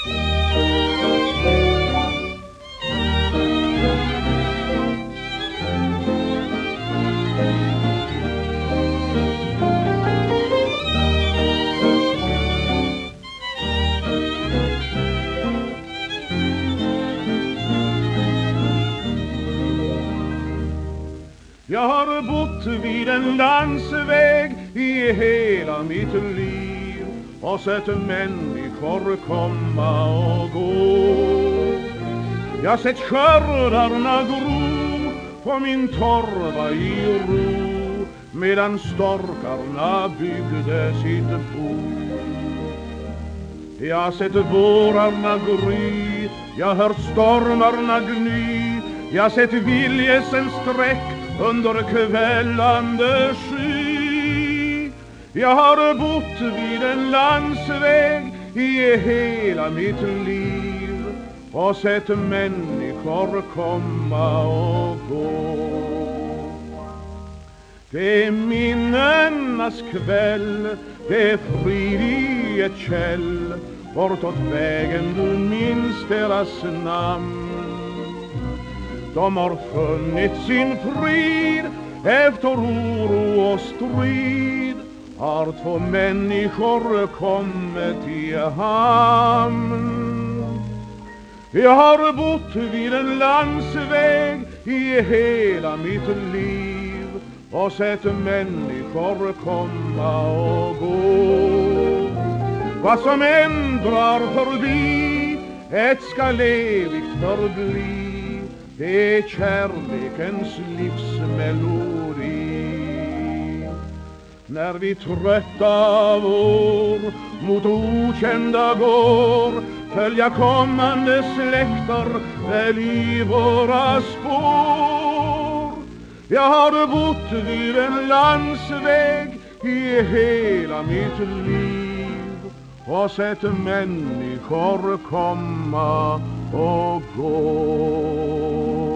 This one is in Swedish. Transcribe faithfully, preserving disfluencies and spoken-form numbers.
Jag har bott vid en landsväg i hela mitt liv och sett människor komma och gå. Jag har sett skördarna gro på min torva i ro medan storkarna byggde sitt bo. Jag har sett vårarna gry, jag har hört stormarna gny, jag har sett viljesen sträck under kvällande sky. Jag har bott vid en landsväg i hela mitt liv och sett människor komma och gå. Det är minnenas kväll, det är frid i ett käll, bortåt vägen du minns deras namn. De har funnit sin frid efter oro och strid, har två människor kommit i hamn. Jag har bott vid en landsväg i hela mitt liv och sett människor komma och gå. Vad som än drar förbi, ett skall evigt förbli. Det är kärlekens livsmelodi. När vi trötta vår mot okända går, följa kommande släkter väl i våra spår. Jag har bott vid en landsväg i hela mitt liv och sett människor komma och gå.